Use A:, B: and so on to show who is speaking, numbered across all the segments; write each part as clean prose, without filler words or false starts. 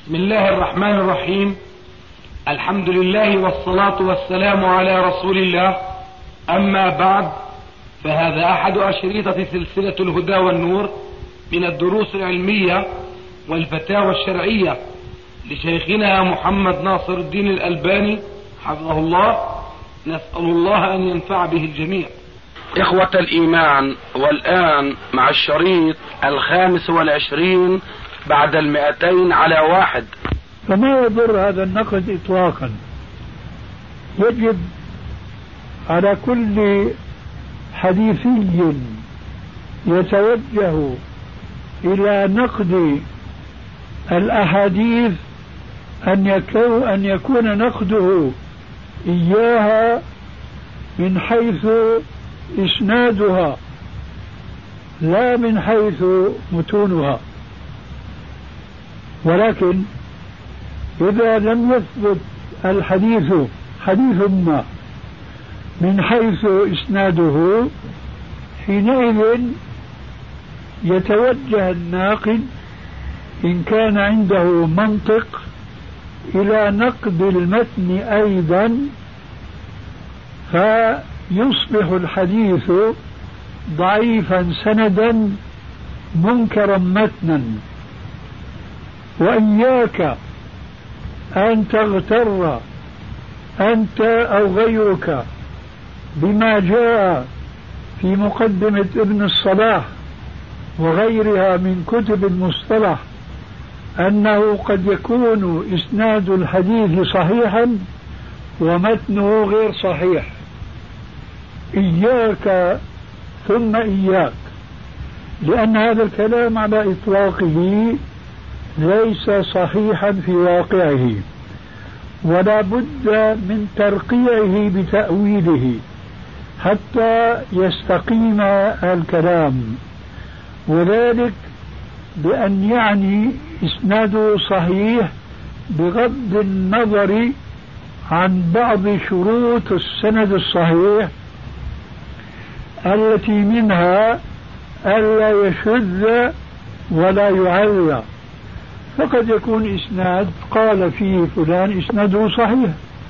A: بسم الله الرحمن الرحيم. الحمد لله والصلاة والسلام على رسول الله. أما بعد، فهذا أحد أشريطة سلسلة الهدى والنور من الدروس العلمية والفتاوى الشرعية لشيخنا محمد ناصر الدين الألباني حفظه الله. نسأل الله أن ينفع به الجميع. إخوة الإيمان، والآن مع الشريط 25 بعد 200 على 1.
B: فما يضر هذا النقد إطلاقا. يجب على كل حديثي يتوجه إلى نقد الأحاديث أن يكون نقده إياها من حيث إسنادها لا من حيث متونها. ولكن إذا لم يثبت الحديث حديث ما من حيث إسناده، حينئذ يتوجه الناقد إن كان عنده منطق إلى نقد المتن أيضا، فيصبح الحديث ضعيفا سندا منكرا متنا. وإياك أن تغتر أنت أو غيرك بما جاء في مقدمة ابن الصلاح وغيرها من كتب المصطلح أنه قد يكون إسناد الحديث صحيحا ومتنه غير صحيح. إياك ثم إياك، لأن هذا الكلام على إطلاقه ليس صحيحا في واقعه، ولا بد من ترقيعه بتأويله حتى يستقيم الكلام، وذلك بأن يعني إسناده صحيح بغض النظر عن بعض شروط السند الصحيح التي منها ألا يشذ ولا يعلى. فقد يكون إسناد قال فيه فلان إسناده صحيح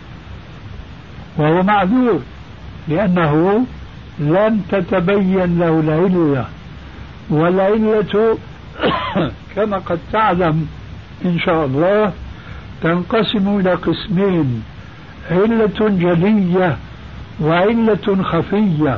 B: وهو معذور لأنه لم تتبين له العلة، والعلة كما قد تعلم إن شاء الله تنقسم إلى قسمين: علة جلية وعلة خفية.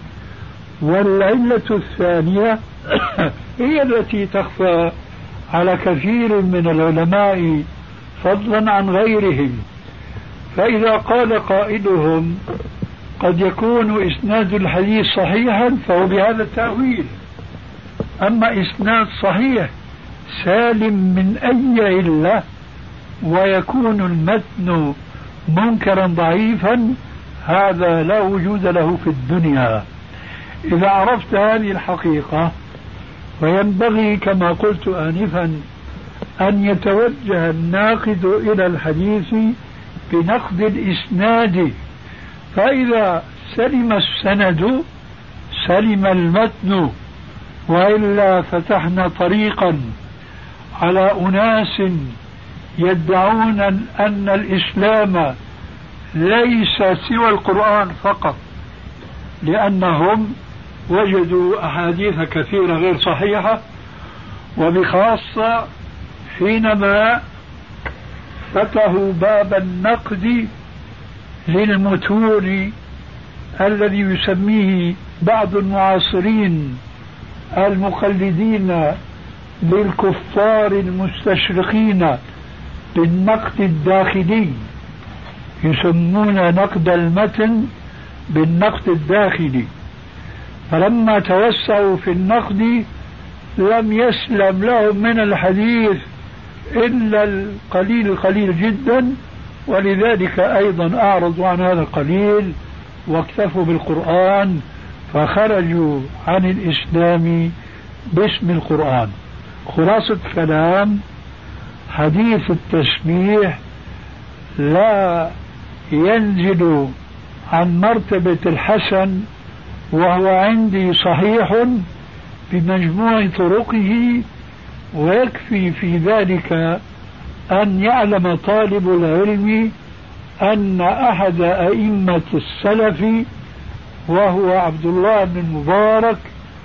B: والعلة الثانية هي التي تخفى على كثير من العلماء فضلا عن غيرهم. فإذا قال قائلهم قد يكون إسناد الحديث صحيحا فهو بهذا التأويل. أما إسناد صحيح سالم من أي علة ويكون المتن منكرا ضعيفا، هذا لا وجود له في الدنيا. إذا عرفت هذه الحقيقة، وينبغي كما قلت آنفا أن يتوجه الناقد إلى الحديث بنقد الإسناد، فإذا سلم السند سلم المتن، وإلا فتحنا طريقا على أناس يدعون أن الإسلام ليس سوى القرآن فقط، لأنهم وجدوا أحاديث كثيرة غير صحيحة، وبخاصة حينما فتحوا باب النقد للمتون الذي يسميه بعض المعاصرين المقلدين للكفار المستشرقين بالنقد الداخلي، يسمون نقد المتن بالنقد الداخلي. فلما توسعوا في النقد لم يسلم لهم من الحديث إلا القليل جدا، ولذلك أيضا أعرضوا عن هذا القليل واكتفوا بالقرآن، فخرجوا عن الإسلام باسم القرآن. خلاصة كلام: حديث التسبيح لا ينزل عن مرتبة الحسن، وهو عندي صحيح بمجموع طرقه، ويكفي في ذلك أن يعلم طالب العلم أن أحد أئمة السلف وهو عبد الله بن المبارك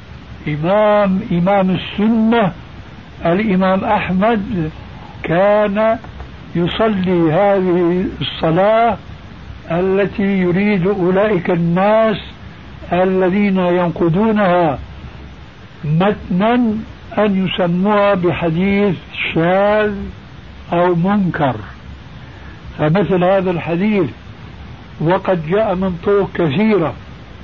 B: إمام السنة الإمام أحمد كان يصلي هذه الصلاة التي يريد أولئك الناس الذين ينقدونها متنا أن يسموها بحديث شاذ أو منكر. فمثل هذا الحديث وقد جاء من طرق كثيرة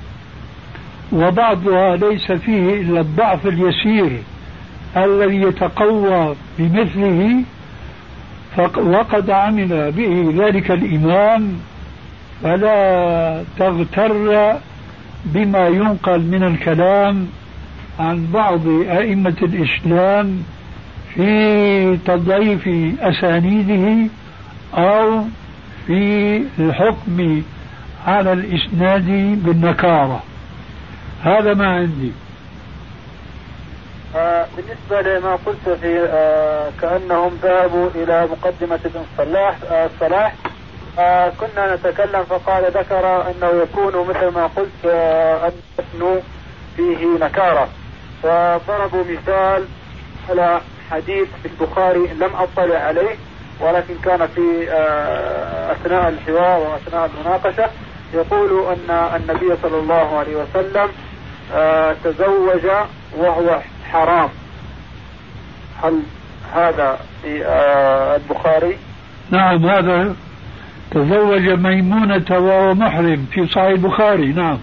B: وبعضها ليس فيه إلا الضعف اليسير الذي يتقوى بمثله، وقد عمل به ذلك الإمام، فلا تغتر بما ينقل من الكلام عن بعض أئمة الإسلام في تضعيف أسانيده أو في الحكم على الإسناد بالنكارة. هذا ما عندي.
C: بالنسبة لما قلت في كأنهم ذهبوا إلى مقدمة ابن الصلاح كنا نتكلم فقال ذكر أنه يكون مثل ما قلت المتن فيه نكارة، فضربوا مثال على حديث في البخاري لم أطلع عليه ولكن كان في أثناء الحوار وأثناء المناقشة يقول أن النبي صلى الله عليه وسلم تزوج وهو حرام. هل هذا في البخاري؟
B: نعم، هذا تزوج ميمونة وهو محرم في صحيح البخاري. نعم.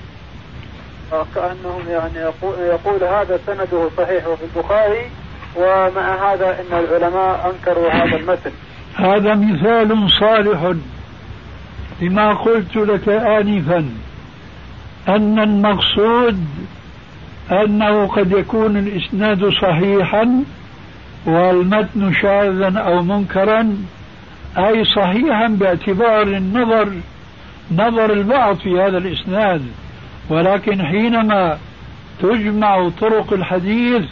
C: كأنهم يعني يقول هذا سنده صحيح في البخاري، ومع هذا إن العلماء أنكروا هذا المثل.
B: هذا مثال صالح لما قلت لك آنفا، أن المقصود أنه قد يكون الإسناد صحيحا والمتن شاذا أو منكرا، أي صحيحا باعتبار نظر البعض في هذا الإسناد، ولكن حينما تجمع طرق الحديث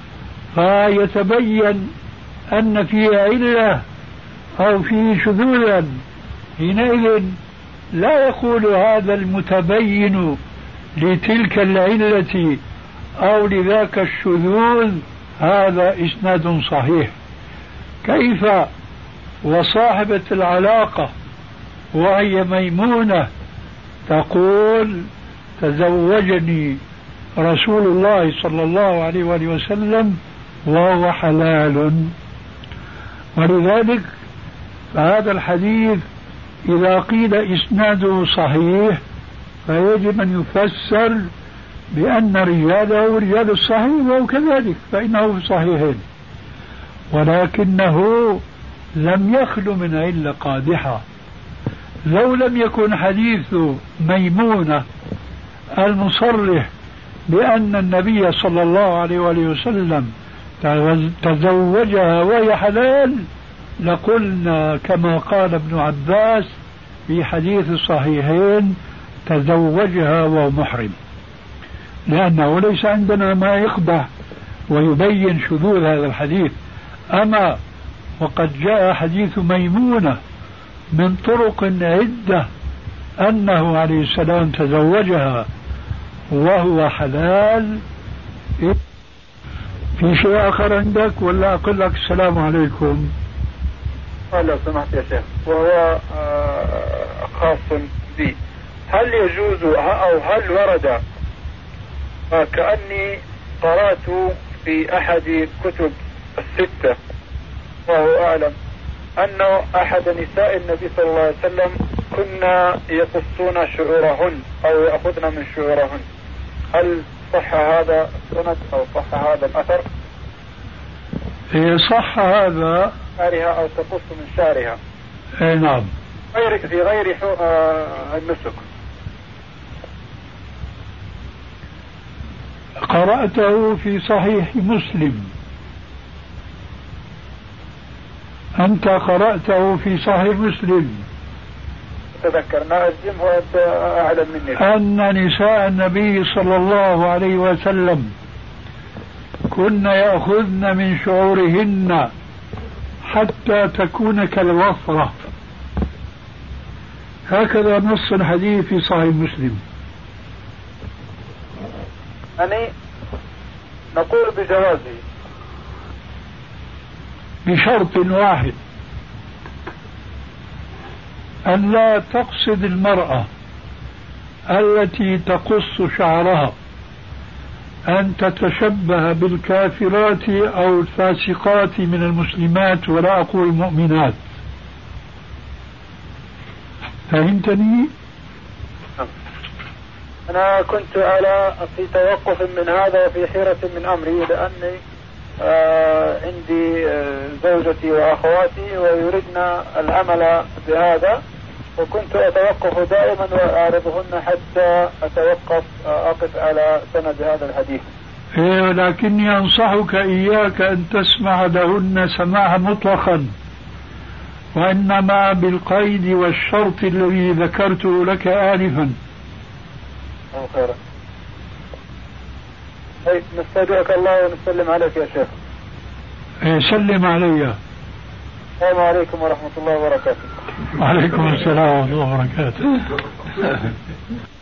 B: فيتبين أن فيه علة أو فيه شذوذا، حينئذ لا يقول هذا المتبين لتلك العلة أو لذاك الشذوذ هذا إسناد صحيح. كيف وصاحبة العلاقة وهي ميمونة تقول تزوجني رسول الله صلى الله عليه وآله وسلم وهو حلال؟ ولذلك فهذا الحديث إذا قيل إسناده صحيح فيجب أن يفسر بأن رجاله رجال الصحيح، وهو كذلك فإنه في صحيحين، ولكنه لم يخلو من علة قادحة. لو لم يكن حديث ميمونة المصرح بأن النبي صلى الله عليه وآله وسلم تزوجها وهي حلال لقلنا كما قال ابن عباس في حديث الصحيحين تزوجها وهو محرم، لأنه ليس عندنا ما يقبح ويبين شذوذ هذا الحديث. أما وقد جاء حديث ميمونة من طرق عدة أنه عليه السلام تزوجها وهو حلال. في شيء آخر عندك ولا أقول لك السلام عليكم؟
C: لو سمحت يا شيخ، وهو خاص بي، هل يجوز أو هل ورد كأني قرأت في أحد كتب الستة وهو أعلم أنه أحد نساء النبي صلى الله عليه وسلم كنا يقصون شعورهن أو يأخذن من شعورهن، هل صح هذا السند أو صح هذا الأثر؟
B: صح هذا
C: شعرها أو تقص من شعرها.
B: نعم،
C: في غير النسك.
B: قرأته في صحيح مسلم. أنت قرأته في صحيح مسلم.
C: تذكرنا الجم وأنت أعلم مني.
B: أن نساء النبي صلى الله عليه وسلم كن يأخذن من شعورهن حتى تكون كالوفرة. هكذا نص الحديث في صحيح مسلم.
C: يعني نقول بجوازه
B: بشرط واحد، أن لا تقصد المرأة التي تقص شعرها أن تتشبه بالكافرات أو الفاسقات من المسلمات، ولا أقول المؤمنات. فهمتني؟
C: أنا كنت في توقف من هذا وفي حيرة من أمري، لأني عندي زوجتي وأخواتي ويردن العمل بهذا، وكنت أتوقف دائما وأعرضهن حتى أقف على سند هذا الحديث.
B: لكني أنصحك إياك أن تسمع لهن سماعا مطلقا، وإنما بالقيد والشرط الذي ذكرته لك آنفا.
C: خيرا. نستودعك الله ونسلم عليك يا شيخ.
B: سلم علي.
C: السلام عليكم ورحمة الله وبركاته.
B: وعليكم السلام ورحمة الله وبركاته.